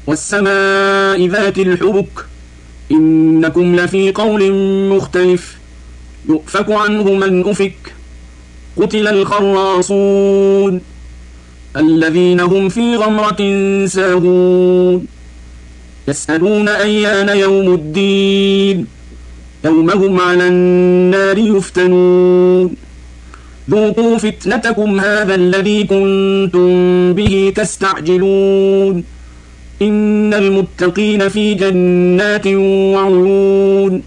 والسماء ذات الحبك إنكم لفي قول مختلف يؤفك عنه من أفك قتل الخراصون الذين هم في غمرة ساهون يسألون أيان يوم الدين يوم هم على النار يفتنون ذوقوا فتنتكم هذا الذي كنتم به تستعجلون إن المتقين في جنات وعيون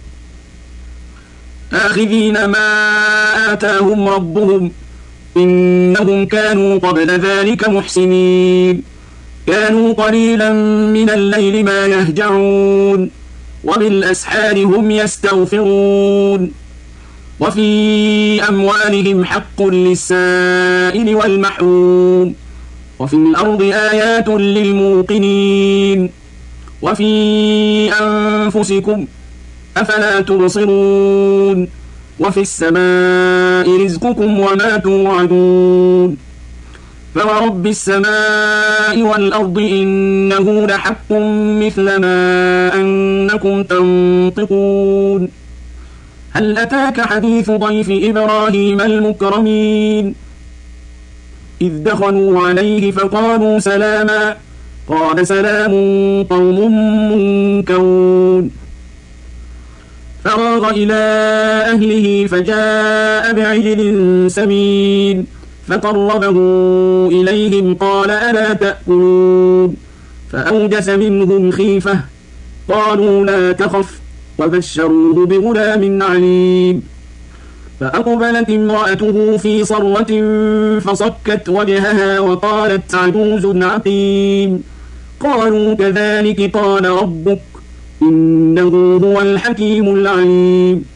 آخذين ما آتاهم ربهم إنهم كانوا قبل ذلك محسنين كانوا قليلا من الليل ما يهجعون وبالأسحار هم يستغفرون وفي أموالهم حق للسائل والمحروم وفي الأرض آيات للموقنين وفي أنفسكم أفلا تبصرون وفي السماء رزقكم وما توعدون فورب السماء والأرض إنه لحق مثل ما أنكم تنطقون هل أتاك حديث ضيف إبراهيم المكرمين إذ دخلوا عليه فقالوا سلاما قال سلام قوم منكرون فراغ إلى أهله فجاء بعجل سمين فقربه إليهم قال ألا تأكلون فأوجس منهم خيفة قالوا لا تخف وبشروه بغلام عليم فأقبلت امرأته في صرة فصكت وجهها وقالت عجوز عقيم قالوا كذلك قال ربك إنه هو الحكيم العليم